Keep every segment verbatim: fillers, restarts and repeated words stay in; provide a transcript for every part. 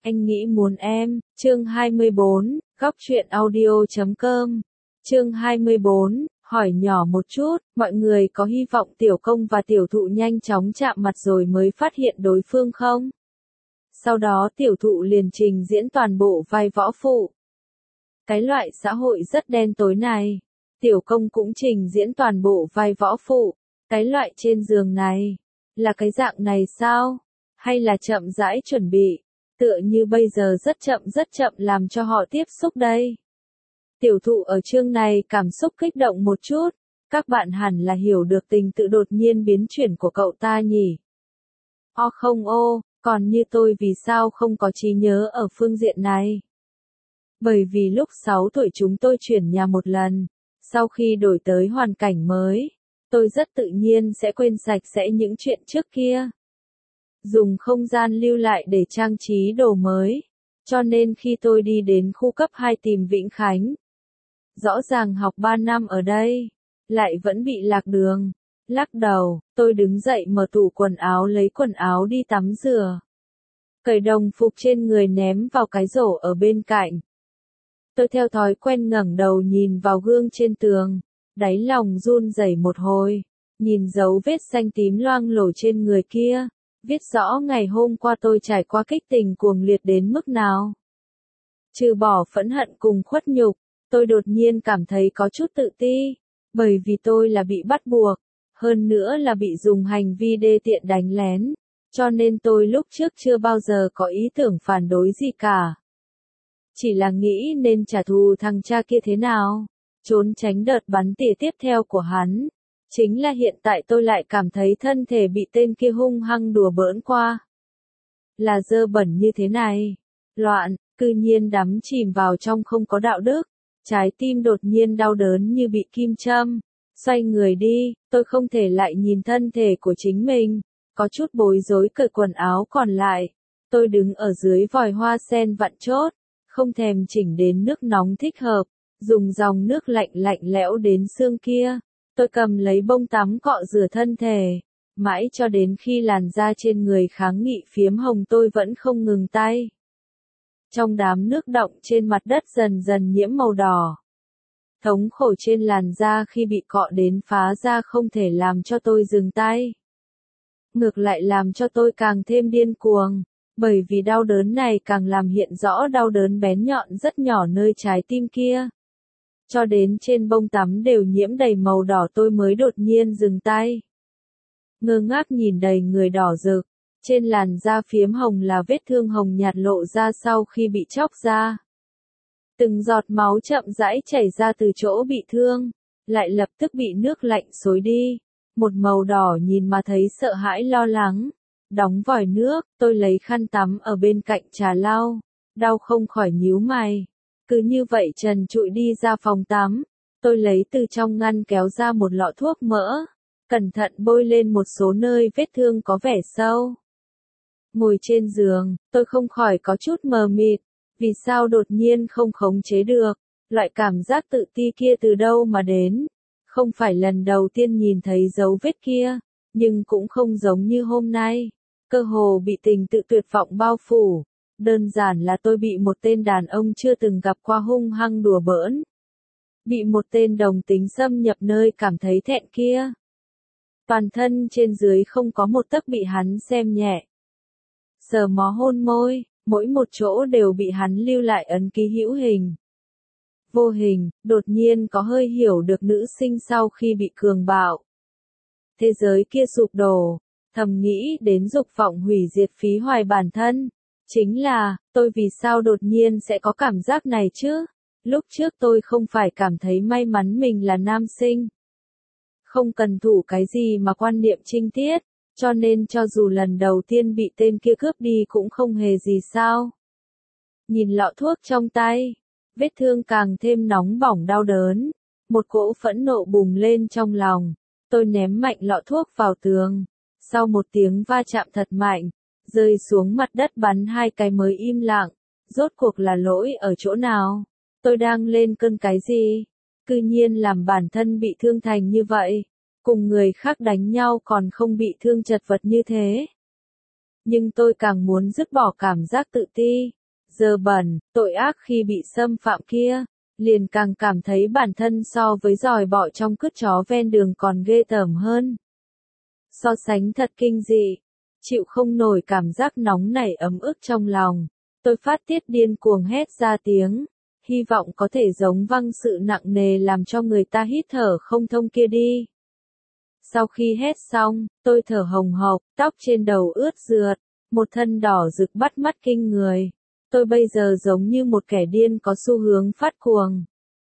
Anh nghĩ muốn em, chương hai mươi bốn, góc truyện audio chấm com. Chương hai mươi bốn, hỏi nhỏ một chút, mọi người có hy vọng tiểu công và tiểu thụ nhanh chóng chạm mặt rồi mới phát hiện đối phương không? Sau đó tiểu thụ liền trình diễn toàn bộ vai võ phụ. Cái loại xã hội rất đen tối này. Tiểu công cũng trình diễn toàn bộ vai võ phụ. Cái loại trên giường này. Là cái dạng này sao? Hay là chậm rãi chuẩn bị? Tựa như bây giờ rất chậm rất chậm làm cho họ tiếp xúc đây. Tiểu thụ ở chương này cảm xúc kích động một chút. Các bạn hẳn là hiểu được tình tự đột nhiên biến chuyển của cậu ta nhỉ? O không ô, còn như tôi vì sao không có trí nhớ ở phương diện này? Bởi vì lúc sáu tuổi chúng tôi chuyển nhà một lần. Sau khi đổi tới hoàn cảnh mới, tôi rất tự nhiên sẽ quên sạch sẽ những chuyện trước kia. Dùng không gian lưu lại để trang trí đồ mới. Cho nên khi tôi đi đến khu cấp hai tìm Vĩnh Khánh, rõ ràng học ba năm ở đây, lại vẫn bị lạc đường. Lắc đầu, tôi đứng dậy mở tủ quần áo lấy quần áo đi tắm rửa. Cởi đồng phục trên người ném vào cái rổ ở bên cạnh. Tôi theo thói quen ngẩng đầu nhìn vào gương trên tường, đáy lòng run rẩy một hồi, nhìn dấu vết xanh tím loang lổ trên người kia, viết rõ ngày hôm qua tôi trải qua kích tình cuồng liệt đến mức nào. Trừ bỏ phẫn hận cùng khuất nhục, tôi đột nhiên cảm thấy có chút tự ti, bởi vì tôi là bị bắt buộc, hơn nữa là bị dùng hành vi đê tiện đánh lén, cho nên tôi lúc trước chưa bao giờ có ý tưởng phản đối gì cả. Chỉ là nghĩ nên trả thù thằng cha kia thế nào, trốn tránh đợt bắn tỉa tiếp theo của hắn. Chính là hiện tại tôi lại cảm thấy thân thể bị tên kia hung hăng đùa bỡn qua. Là dơ bẩn như thế này. Loạn, cư nhiên đắm chìm vào trong không có đạo đức. Trái tim đột nhiên đau đớn như bị kim châm. Xoay người đi, tôi không thể lại nhìn thân thể của chính mình. Có chút bối rối cởi quần áo còn lại. Tôi đứng ở dưới vòi hoa sen vặn chốt. Không thèm chỉnh đến nước nóng thích hợp. Dùng dòng nước lạnh lạnh lẽo đến xương kia. Tôi cầm lấy bông tắm cọ rửa thân thể. Mãi cho đến khi làn da trên người kháng nghị phiếm hồng tôi vẫn không ngừng tay. Trong đám nước đọng trên mặt đất dần dần nhiễm màu đỏ. Thống khổ trên làn da khi bị cọ đến phá ra không thể làm cho tôi dừng tay. Ngược lại làm cho tôi càng thêm điên cuồng. Bởi vì đau đớn này càng làm hiện rõ đau đớn bén nhọn rất nhỏ nơi trái tim kia. Cho đến trên bông tắm đều nhiễm đầy màu đỏ tôi mới đột nhiên dừng tay. Ngơ ngác nhìn đầy người đỏ rực, trên làn da phiếm hồng là vết thương hồng nhạt lộ ra sau khi bị chóc ra. Từng giọt máu chậm rãi chảy ra từ chỗ bị thương, lại lập tức bị nước lạnh xối đi. Một màu đỏ nhìn mà thấy sợ hãi lo lắng. Đóng vòi nước, tôi lấy khăn tắm ở bên cạnh trà lau, đau không khỏi nhíu mày. Cứ như vậy trần trụi đi ra phòng tắm, tôi lấy từ trong ngăn kéo ra một lọ thuốc mỡ, cẩn thận bôi lên một số nơi vết thương có vẻ sâu. Ngồi trên giường, tôi không khỏi có chút mờ mịt, vì sao đột nhiên không khống chế được, loại cảm giác tự ti kia từ đâu mà đến. Không phải lần đầu tiên nhìn thấy dấu vết kia, nhưng cũng không giống như hôm nay, cơ hồ bị tình tự tuyệt vọng bao phủ. Đơn giản là tôi bị một tên đàn ông chưa từng gặp qua hung hăng đùa bỡn. Bị một tên đồng tính xâm nhập nơi cảm thấy thẹn kia. Toàn thân trên dưới không có một tấc bị hắn xem nhẹ. Sờ mó hôn môi, mỗi một chỗ đều bị hắn lưu lại ấn ký hữu hình. Vô hình, đột nhiên có hơi hiểu được nữ sinh sau khi bị cường bạo. Thế giới kia sụp đổ, thầm nghĩ đến dục vọng hủy diệt phí hoài bản thân. Chính là, tôi vì sao đột nhiên sẽ có cảm giác này chứ? Lúc trước tôi không phải cảm thấy may mắn mình là nam sinh. Không cần thủ cái gì mà quan niệm trinh tiết, cho nên cho dù lần đầu tiên bị tên kia cướp đi cũng không hề gì sao. Nhìn lọ thuốc trong tay, vết thương càng thêm nóng bỏng đau đớn. Một cỗ phẫn nộ bùng lên trong lòng, tôi ném mạnh lọ thuốc vào tường. Sau một tiếng va chạm thật mạnh, rơi xuống mặt đất bắn hai cái mới im lặng. Rốt cuộc là lỗi ở chỗ nào? Tôi đang lên cơn cái gì? Cư nhiên làm bản thân bị thương thành như vậy. Cùng người khác đánh nhau còn không bị thương chật vật như thế. Nhưng tôi càng muốn dứt bỏ cảm giác tự ti, dơ bẩn, tội ác khi bị xâm phạm kia, liền càng cảm thấy bản thân so với giòi bọ trong cứt chó ven đường còn ghê tởm hơn. So sánh thật kinh dị, chịu không nổi cảm giác nóng nảy ấm ức trong lòng, tôi phát tiết điên cuồng hét ra tiếng, hy vọng có thể giống văng sự nặng nề làm cho người ta hít thở không thông kia đi. Sau khi hét xong, tôi thở hồng hộc, tóc trên đầu ướt rượt, một thân đỏ rực bắt mắt kinh người. Tôi bây giờ giống như một kẻ điên có xu hướng phát cuồng.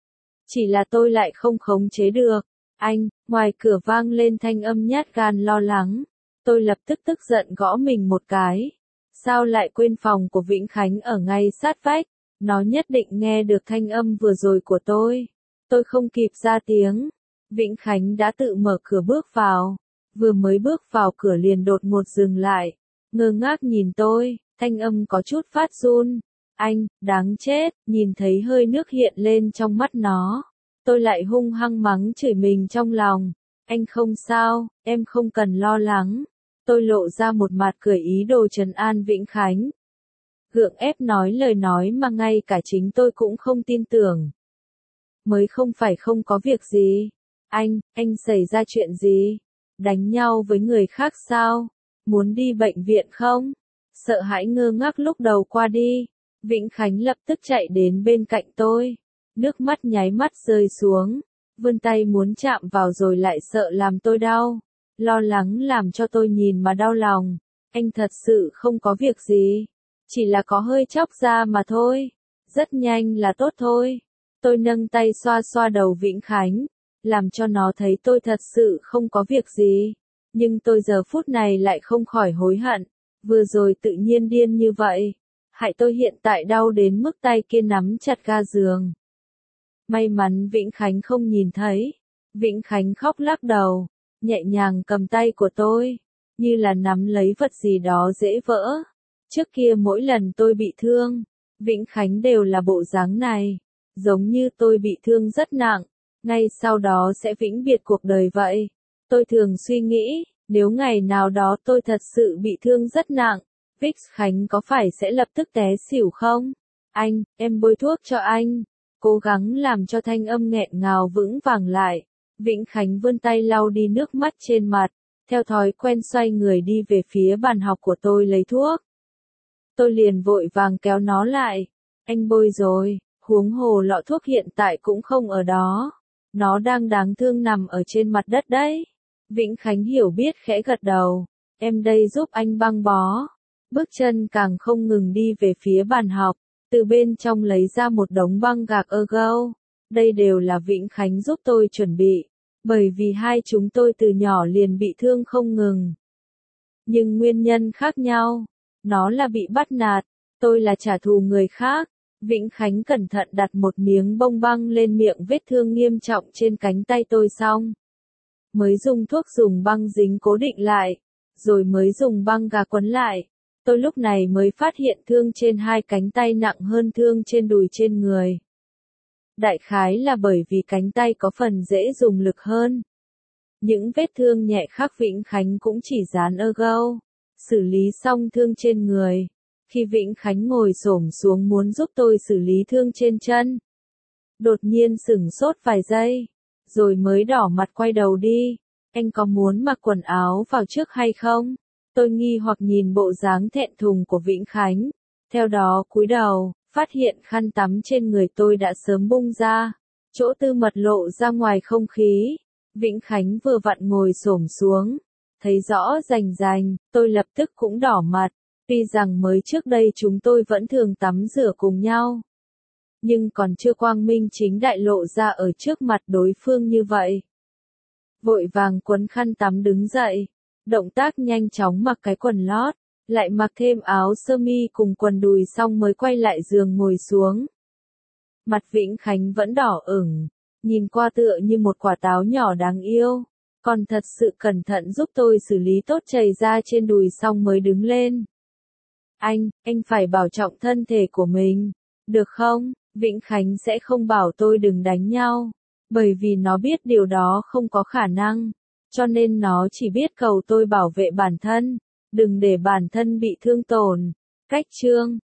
Chỉ là tôi lại không khống chế được. Anh, ngoài cửa vang lên thanh âm nhát gan lo lắng. Tôi lập tức tức giận gõ mình một cái. Sao lại quên phòng của Vĩnh Khánh ở ngay sát vách? Nó nhất định nghe được thanh âm vừa rồi của tôi. Tôi không kịp ra tiếng. Vĩnh Khánh đã tự mở cửa bước vào. Vừa mới bước vào cửa liền đột ngột dừng lại. Ngơ ngác nhìn tôi, thanh âm có chút phát run. Anh, đáng chết, nhìn thấy hơi nước hiện lên trong mắt nó. Tôi lại hung hăng mắng chửi mình trong lòng. Anh không sao, em không cần lo lắng. Tôi lộ ra một mặt cười ý đồ trấn an Vĩnh Khánh. Gượng ép nói lời nói mà ngay cả chính tôi cũng không tin tưởng. Mới không phải không có việc gì. Anh, anh xảy ra chuyện gì? Đánh nhau với người khác sao? Muốn đi bệnh viện không? Sợ hãi ngơ ngác lúc đầu qua đi. Vĩnh Khánh lập tức chạy đến bên cạnh tôi. Nước mắt nháy mắt rơi xuống. Vươn tay muốn chạm vào rồi lại sợ làm tôi đau. Lo lắng làm cho tôi nhìn mà đau lòng. Anh thật sự không có việc gì. Chỉ là có hơi chóc da mà thôi. Rất nhanh là tốt thôi. Tôi nâng tay xoa xoa đầu Vĩnh Khánh. Làm cho nó thấy tôi thật sự không có việc gì. Nhưng tôi giờ phút này lại không khỏi hối hận. Vừa rồi tự nhiên điên như vậy. Hại tôi hiện tại đau đến mức tay kia nắm chặt ga giường. May mắn Vĩnh Khánh không nhìn thấy. Vĩnh Khánh khóc lắc đầu. Nhẹ nhàng cầm tay của tôi. Như là nắm lấy vật gì đó dễ vỡ. Trước kia mỗi lần tôi bị thương. Vĩnh Khánh đều là bộ dáng này. Giống như tôi bị thương rất nặng. Ngay sau đó sẽ vĩnh biệt cuộc đời vậy. Tôi thường suy nghĩ. Nếu ngày nào đó tôi thật sự bị thương rất nặng. Vĩnh Khánh có phải sẽ lập tức té xỉu không? Anh, em bôi thuốc cho anh. Cố gắng làm cho thanh âm nghẹn ngào vững vàng lại. Vĩnh Khánh vươn tay lau đi nước mắt trên mặt. Theo thói quen xoay người đi về phía bàn học của tôi lấy thuốc. Tôi liền vội vàng kéo nó lại. Anh bôi rồi, huống hồ lọ thuốc hiện tại cũng không ở đó. Nó đang đáng thương nằm ở trên mặt đất đấy. Vĩnh Khánh hiểu biết khẽ gật đầu. Em đây giúp anh băng bó. Bước chân càng không ngừng đi về phía bàn học. Từ bên trong lấy ra một đống băng gạc Ergo. Đây đều là Vĩnh Khánh giúp tôi chuẩn bị. Bởi vì hai chúng tôi từ nhỏ liền bị thương không ngừng. Nhưng nguyên nhân khác nhau. Nó là bị bắt nạt. Tôi là trả thù người khác. Vĩnh Khánh cẩn thận đặt một miếng bông băng lên miệng vết thương nghiêm trọng trên cánh tay tôi xong. Mới dùng thuốc dùng băng dính cố định lại. Rồi mới dùng băng gạc quấn lại. Tôi lúc này mới phát hiện thương trên hai cánh tay nặng hơn thương trên đùi trên người. Đại khái là bởi vì cánh tay có phần dễ dùng lực hơn. Những vết thương nhẹ khác Vĩnh Khánh cũng chỉ dán Ergo. Xử lý xong thương trên người. Khi Vĩnh Khánh ngồi xổm xuống muốn giúp tôi xử lý thương trên chân. Đột nhiên sửng sốt vài giây. Rồi mới đỏ mặt quay đầu đi. Anh có muốn mặc quần áo vào trước hay không? Tôi nghi hoặc nhìn bộ dáng thẹn thùng của Vĩnh Khánh. Theo đó cúi đầu, phát hiện khăn tắm trên người tôi đã sớm bung ra. Chỗ tư mật lộ ra ngoài không khí. Vĩnh Khánh vừa vặn ngồi xổm xuống. Thấy rõ rành rành, tôi lập tức cũng đỏ mặt. Tuy rằng mới trước đây chúng tôi vẫn thường tắm rửa cùng nhau. Nhưng còn chưa quang minh chính đại lộ ra ở trước mặt đối phương như vậy. Vội vàng quấn khăn tắm đứng dậy. Động tác nhanh chóng mặc cái quần lót. Lại mặc thêm áo sơ mi cùng quần đùi xong mới quay lại giường ngồi xuống. Mặt Vĩnh Khánh vẫn đỏ ửng. Nhìn qua tựa như một quả táo nhỏ đáng yêu. Còn thật sự cẩn thận giúp tôi xử lý tốt chảy ra trên đùi xong mới đứng lên. Anh, anh phải bảo trọng thân thể của mình. Được không? Vĩnh Khánh sẽ không bảo tôi đừng đánh nhau. Bởi vì nó biết điều đó không có khả năng. Cho nên nó chỉ biết cầu tôi bảo vệ bản thân. đừng để bản thân bị thương tổn. Cách chương